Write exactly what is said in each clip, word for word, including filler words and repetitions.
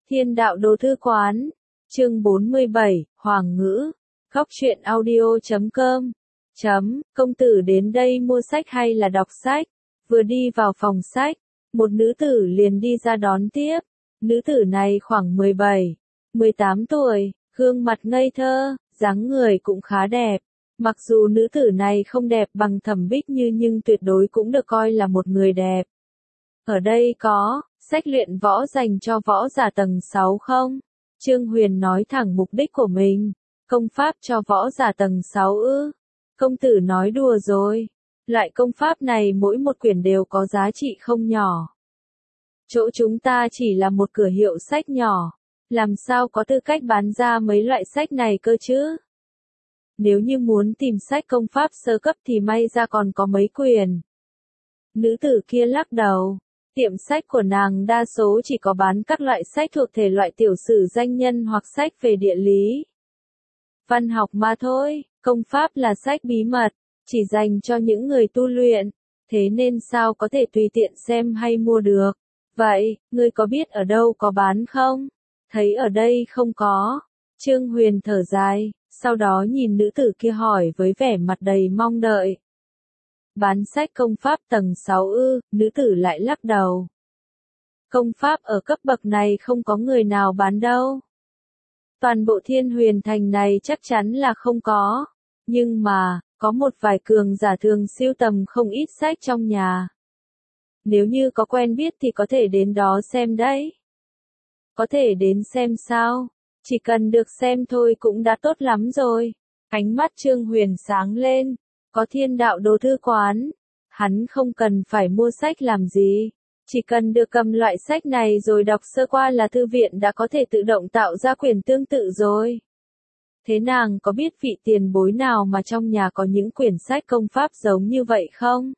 Thiên đạo đồ thư quán, chương bốn mươi bảy, Hoàng ngữ, góc truyện audio chấm com, chấm, công tử đến đây mua sách hay là đọc sách, vừa đi vào phòng sách, một nữ tử liền đi ra đón tiếp, nữ tử này khoảng mười bảy, mười tám tuổi, gương mặt ngây thơ, dáng người cũng khá đẹp, mặc dù nữ tử này không đẹp bằng Thẩm Bích Như nhưng tuyệt đối cũng được coi là một người đẹp. Ở đây có sách luyện võ dành cho võ giả tầng sáu không? Trương Huyền nói thẳng mục đích của mình. Công pháp cho võ giả tầng sáu ư? Công tử nói đùa rồi. Loại công pháp này mỗi một quyển đều có giá trị không nhỏ. Chỗ chúng ta chỉ là một cửa hiệu sách nhỏ. Làm sao có tư cách bán ra mấy loại sách này cơ chứ? Nếu như muốn tìm sách công pháp sơ cấp thì may ra còn có mấy quyển. Nữ tử kia lắc đầu. Tiệm sách của nàng đa số chỉ có bán các loại sách thuộc thể loại tiểu sử danh nhân hoặc sách về địa lý. Văn học mà thôi, công pháp là sách bí mật, chỉ dành cho những người tu luyện, thế nên sao có thể tùy tiện xem hay mua được. Vậy, ngươi có biết ở đâu có bán không? Thấy ở đây không có. Trương Huyền thở dài, sau đó nhìn nữ tử kia hỏi với vẻ mặt đầy mong đợi. Bán sách công pháp tầng sáu ư, nữ tử lại lắc đầu. Công pháp ở cấp bậc này không có người nào bán đâu. Toàn bộ Thiên Huyền Thành này chắc chắn là không có. Nhưng mà, có một vài cường giả thường sưu tầm không ít sách trong nhà. Nếu như có quen biết thì có thể đến đó xem đấy. Có thể đến xem sao? Chỉ cần được xem thôi cũng đã tốt lắm rồi. Ánh mắt Trương Huyền sáng lên. Có Thiên đạo đồ thư quán, hắn không cần phải mua sách làm gì, chỉ cần được cầm loại sách này rồi đọc sơ qua là thư viện đã có thể tự động tạo ra quyển tương tự rồi. Thế nàng có biết vị tiền bối nào mà trong nhà có những quyển sách công pháp giống như vậy không?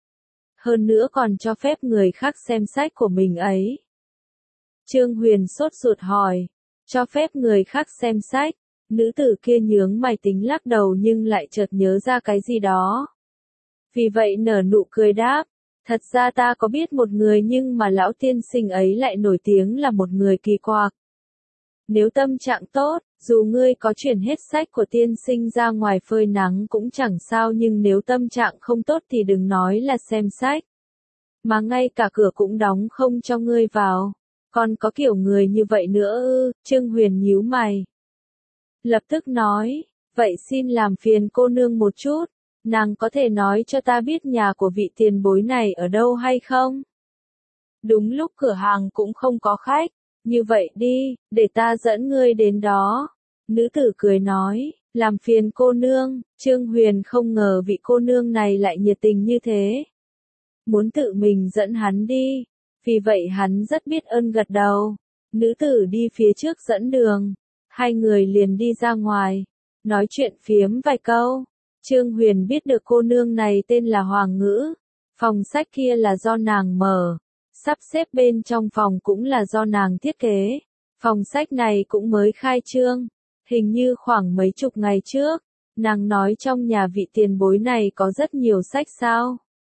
Hơn nữa còn cho phép người khác xem sách của mình ấy. Trương Huyền sốt ruột hỏi, cho phép người khác xem sách? Nữ tử kia nhướng mày tính lắc đầu nhưng lại chợt nhớ ra cái gì đó. Vì vậy nở nụ cười đáp, thật ra ta có biết một người nhưng mà lão tiên sinh ấy lại nổi tiếng là một người kỳ quặc. Nếu tâm trạng tốt, dù ngươi có chuyển hết sách của tiên sinh ra ngoài phơi nắng cũng chẳng sao nhưng nếu tâm trạng không tốt thì đừng nói là xem sách. Mà ngay cả cửa cũng đóng không cho ngươi vào. Còn có kiểu người như vậy nữa ư, Trương Huyền nhíu mày. Lập tức nói, vậy xin làm phiền cô nương một chút, nàng có thể nói cho ta biết nhà của vị tiền bối này ở đâu hay không? Đúng lúc cửa hàng cũng không có khách, như vậy đi, để ta dẫn ngươi đến đó. Nữ tử cười nói, làm phiền cô nương, Trương Huyền không ngờ vị cô nương này lại nhiệt tình như thế. Muốn tự mình dẫn hắn đi, vì vậy hắn rất biết ơn gật đầu. Nữ tử đi phía trước dẫn đường. Hai người liền đi ra ngoài, nói chuyện phiếm vài câu. Trương Huyền biết được cô nương này tên là Hoàng Ngữ. Phòng sách kia là do nàng mở. Sắp xếp bên trong phòng cũng là do nàng thiết kế. Phòng sách này cũng mới khai trương. Hình như khoảng mấy chục ngày trước. Nàng nói trong nhà vị tiền bối này có rất nhiều sách sao.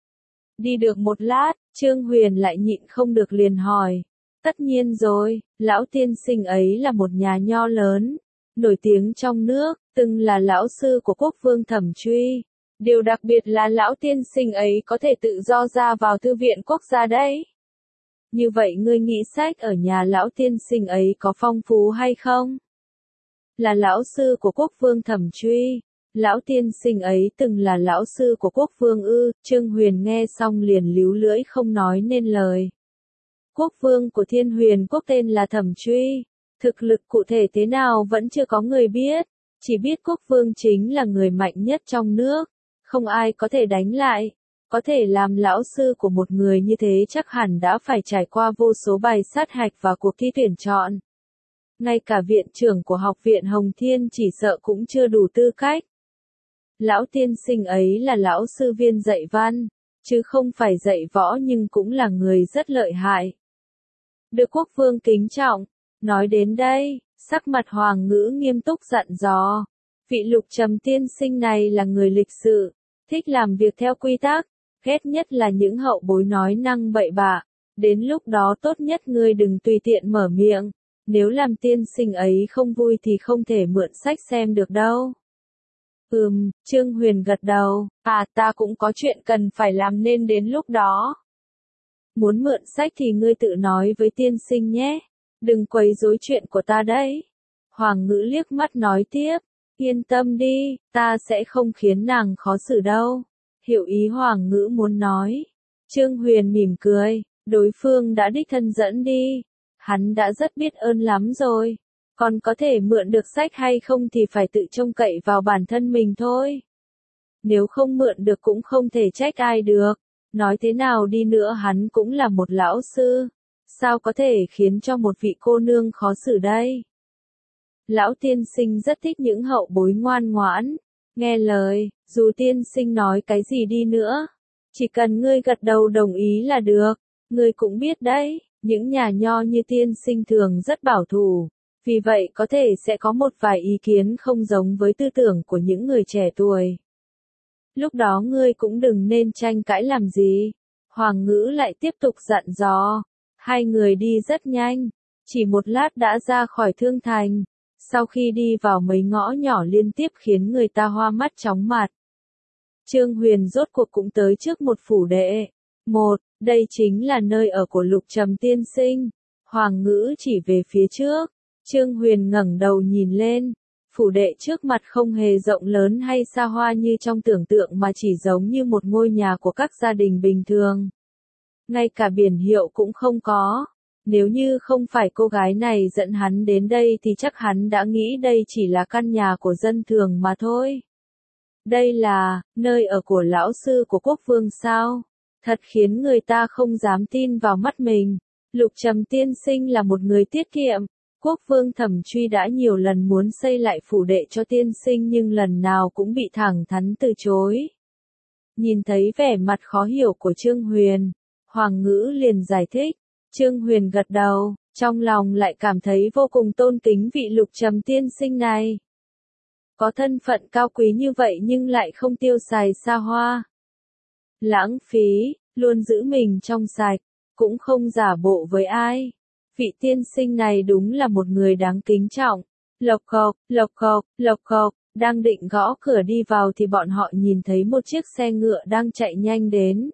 Đi được một lát, Trương Huyền lại nhịn không được liền hỏi. Tất nhiên rồi, lão tiên sinh ấy là một nhà nho lớn, nổi tiếng trong nước, từng là lão sư của quốc vương Thẩm Truy. Điều đặc biệt là lão tiên sinh ấy có thể tự do ra vào thư viện quốc gia đấy. Như vậy ngươi nghĩ sách ở nhà lão tiên sinh ấy có phong phú hay không? Là lão sư của quốc vương Thẩm Truy. Lão tiên sinh ấy từng là lão sư của quốc vương ư, Trương Huyền nghe xong liền líu lưỡi không nói nên lời. Quốc vương của Thiên Huyền quốc tên là Thẩm Truy, thực lực cụ thể thế nào vẫn chưa có người biết, chỉ biết quốc vương chính là người mạnh nhất trong nước, không ai có thể đánh lại, có thể làm lão sư của một người như thế chắc hẳn đã phải trải qua vô số bài sát hạch và cuộc thi tuyển chọn. Ngay cả viện trưởng của học viện Hồng Thiên chỉ sợ cũng chưa đủ tư cách. Lão tiên sinh ấy là lão sư viên dạy văn, chứ không phải dạy võ nhưng cũng là người rất lợi hại. Được quốc vương kính trọng, nói đến đây, sắc mặt Hoàng Ngữ nghiêm túc dặn dò. Vị Lục Trầm tiên sinh này là người lịch sự, thích làm việc theo quy tắc, ghét nhất là những hậu bối nói năng bậy bạ. Đến lúc đó tốt nhất ngươi đừng tùy tiện mở miệng, Nếu làm tiên sinh ấy không vui thì không thể mượn sách xem được đâu. Ừm, Trương Huyền gật đầu, à ta cũng có chuyện cần phải làm nên đến lúc đó. Muốn mượn sách thì ngươi tự nói với tiên sinh nhé, đừng quấy rối chuyện của ta đấy. Hoàng ngữ liếc mắt nói tiếp, yên tâm đi, ta sẽ không khiến nàng khó xử đâu. Hiểu ý Hoàng ngữ muốn nói. Trương Huyền mỉm cười, đối phương đã đích thân dẫn đi. Hắn đã rất biết ơn lắm rồi. Còn có thể mượn được sách hay không thì phải tự trông cậy vào bản thân mình thôi. Nếu không mượn được cũng không thể trách ai được. Nói thế nào đi nữa hắn cũng là một lão sư. Sao có thể khiến cho một vị cô nương khó xử đây? Lão tiên sinh rất thích những hậu bối ngoan ngoãn, nghe lời, dù tiên sinh nói cái gì đi nữa. Chỉ cần ngươi gật đầu đồng ý là được. Ngươi cũng biết đấy, những nhà nho như tiên sinh thường rất bảo thủ. Vì vậy có thể sẽ có một vài ý kiến không giống với tư tưởng của những người trẻ tuổi. Lúc đó ngươi cũng đừng nên tranh cãi làm gì. Hoàng ngữ lại tiếp tục dặn dò. Hai người đi rất nhanh. Chỉ một lát đã ra khỏi Thương Thành. Sau khi đi vào mấy ngõ nhỏ liên tiếp khiến người ta hoa mắt chóng mặt. Trương Huyền rốt cuộc cũng tới trước một phủ đệ. Một, đây chính là nơi ở của Lục Trầm tiên sinh. Hoàng ngữ chỉ về phía trước. Trương Huyền ngẩng đầu nhìn lên. Phủ đệ trước mặt không hề rộng lớn hay xa hoa như trong tưởng tượng mà chỉ giống như một ngôi nhà của các gia đình bình thường. Ngay cả biển hiệu cũng không có. Nếu như không phải cô gái này dẫn hắn đến đây thì chắc hắn đã nghĩ đây chỉ là căn nhà của dân thường mà thôi. Đây là nơi ở của lão sư của quốc vương sao? Thật khiến người ta không dám tin vào mắt mình. Lục Trầm tiên sinh là một người tiết kiệm. Quốc vương Thẩm Truy đã nhiều lần muốn xây lại phủ đệ cho tiên sinh nhưng lần nào cũng bị thẳng thắn từ chối. Nhìn thấy vẻ mặt khó hiểu của Trương Huyền, Hoàng ngữ liền giải thích. Trương Huyền gật đầu, trong lòng lại cảm thấy vô cùng tôn kính vị Lục Trầm tiên sinh này. Có thân phận cao quý như vậy nhưng lại không tiêu xài xa hoa. Lãng phí, luôn giữ mình trong sạch, cũng không giả bộ với ai. Vị tiên sinh này đúng là một người đáng kính trọng. Lộc cộc, lộc cộc, lộc cộc, đang định gõ cửa đi vào thì bọn họ nhìn thấy một chiếc xe ngựa đang chạy nhanh đến.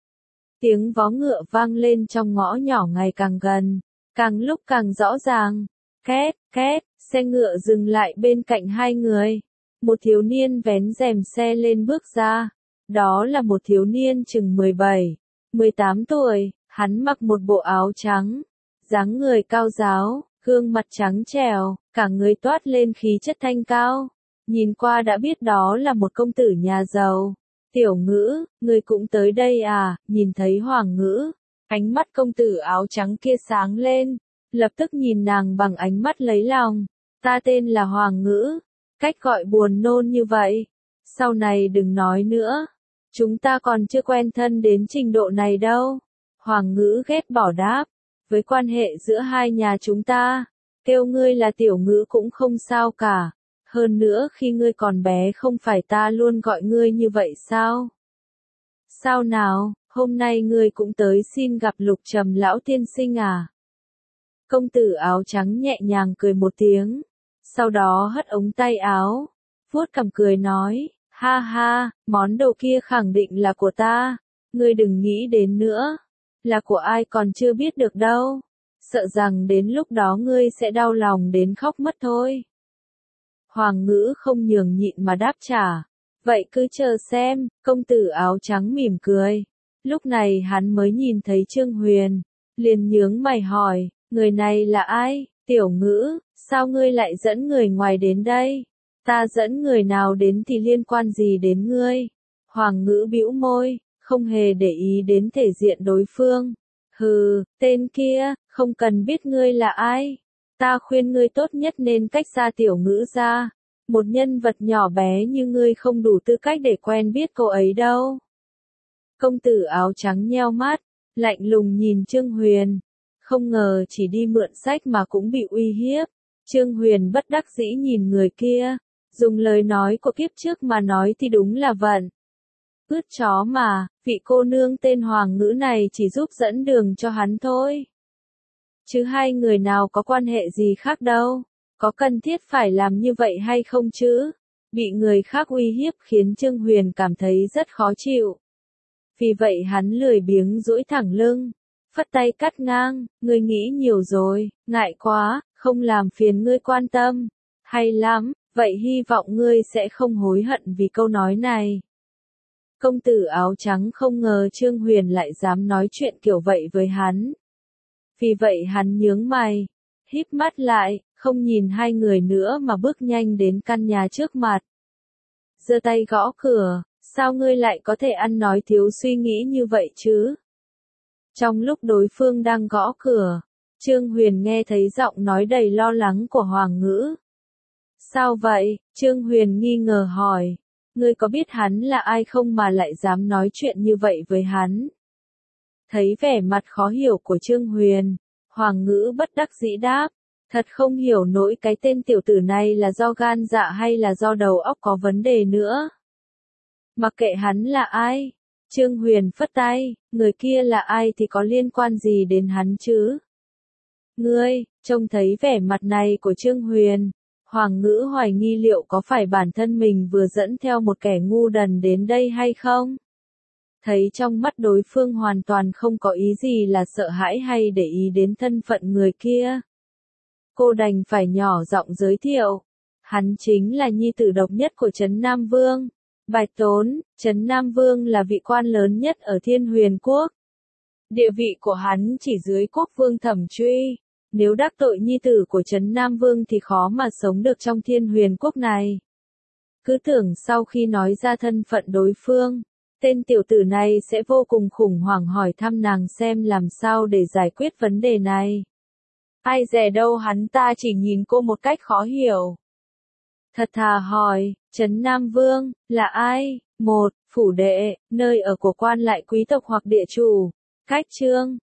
Tiếng vó ngựa vang lên trong ngõ nhỏ ngày càng gần, càng lúc càng rõ ràng. Két, két, xe ngựa dừng lại bên cạnh hai người. Một thiếu niên vén rèm xe lên bước ra. Đó là một thiếu niên chừng mười bảy, mười tám tuổi, hắn mặc một bộ áo trắng. Dáng người cao ráo, gương mặt trắng trẻo, cả người toát lên khí chất thanh cao. Nhìn qua đã biết đó là một công tử nhà giàu. Tiểu Ngữ, người cũng tới đây à? Nhìn thấy Hoàng ngữ, ánh mắt công tử áo trắng kia sáng lên, lập tức nhìn nàng bằng ánh mắt lấy lòng. Ta tên là Hoàng ngữ, cách gọi buồn nôn như vậy. Sau này đừng nói nữa, chúng ta còn chưa quen thân đến trình độ này đâu. Hoàng ngữ ghét bỏ đáp. Với quan hệ giữa hai nhà chúng ta, kêu ngươi là Tiểu Ngữ cũng không sao cả. Hơn nữa khi ngươi còn bé không phải ta luôn gọi ngươi như vậy sao? Sao nào, hôm nay ngươi cũng tới xin gặp Lục Trầm lão tiên sinh à? Công tử áo trắng nhẹ nhàng cười một tiếng, sau đó hất ống tay áo, vuốt cằm cười nói, ha ha, món đồ kia khẳng định là của ta, ngươi đừng nghĩ đến nữa. Là của ai còn chưa biết được đâu. Sợ rằng đến lúc đó ngươi sẽ đau lòng đến khóc mất thôi. Hoàng ngữ không nhường nhịn mà đáp trả. Vậy cứ chờ xem, công tử áo trắng mỉm cười. Lúc này hắn mới nhìn thấy Trương Huyền. Liền nhướng mày hỏi, người này là ai? Tiểu Ngữ, sao ngươi lại dẫn người ngoài đến đây? Ta dẫn người nào đến thì liên quan gì đến ngươi? Hoàng ngữ bĩu môi. Không hề để ý đến thể diện đối phương. Hừ, tên kia, không cần biết ngươi là ai. Ta khuyên ngươi tốt nhất nên cách xa Tiểu Ngữ ra. Một nhân vật nhỏ bé như ngươi không đủ tư cách để quen biết cô ấy đâu. Công tử áo trắng nheo mắt, lạnh lùng nhìn Trương Huyền. Không ngờ chỉ đi mượn sách mà cũng bị uy hiếp. Trương Huyền bất đắc dĩ nhìn người kia. Dùng lời nói của kiếp trước mà nói thì đúng là vận. Ướt chó mà, vị cô nương tên Hoàng ngữ này chỉ giúp dẫn đường cho hắn thôi. chứ hai người nào có quan hệ gì khác đâu, có cần thiết phải làm như vậy hay không chứ? Bị người khác uy hiếp khiến Trương Huyền cảm thấy rất khó chịu. Vì vậy hắn lười biếng duỗi thẳng lưng, phất tay cắt ngang, ngươi nghĩ nhiều rồi, ngại quá, không làm phiền ngươi quan tâm. Hay lắm, vậy hy vọng ngươi sẽ không hối hận vì câu nói này. Công tử áo trắng không ngờ Trương Huyền lại dám nói chuyện kiểu vậy với hắn. Vì vậy hắn nhướng mày, híp mắt lại, không nhìn hai người nữa mà bước nhanh đến căn nhà trước mặt. Giơ tay gõ cửa, sao ngươi lại có thể ăn nói thiếu suy nghĩ như vậy chứ? Trong lúc đối phương đang gõ cửa, Trương Huyền nghe thấy giọng nói đầy lo lắng của Hoàng Ngữ. Sao vậy? Trương Huyền nghi ngờ hỏi. Ngươi có biết hắn là ai không mà lại dám nói chuyện như vậy với hắn? Thấy vẻ mặt khó hiểu của Trương Huyền, Hoàng Ngữ bất đắc dĩ đáp. Thật không hiểu nổi cái tên tiểu tử này là do gan dạ hay là do đầu óc có vấn đề nữa. Mặc kệ hắn là ai, Trương Huyền phất tay, người kia là ai thì có liên quan gì đến hắn chứ? Ngươi, trông thấy vẻ mặt này của Trương Huyền, Hoàng Ngữ hoài nghi liệu có phải bản thân mình vừa dẫn theo một kẻ ngu đần đến đây hay không? Thấy trong mắt đối phương hoàn toàn không có ý gì là sợ hãi hay để ý đến thân phận người kia. Cô đành phải nhỏ giọng giới thiệu. Hắn chính là nhi tử độc nhất của Trấn Nam Vương. Bạch Tốn, Trấn Nam Vương là vị quan lớn nhất ở Thiên Huyền Quốc. Địa vị của hắn chỉ dưới quốc vương Thẩm Truy. Nếu đắc tội nhi tử của Trấn Nam Vương thì khó mà sống được trong Thiên Huyền Quốc này. Cứ tưởng sau khi nói ra thân phận đối phương, tên tiểu tử này sẽ vô cùng khủng hoảng hỏi thăm nàng xem làm sao để giải quyết vấn đề này. Ai dè đâu hắn ta chỉ nhìn cô một cách khó hiểu. Thật thà hỏi, Trấn Nam Vương, là ai? Một, phủ đệ, nơi ở của quan lại quý tộc hoặc địa chủ. Cách Trương,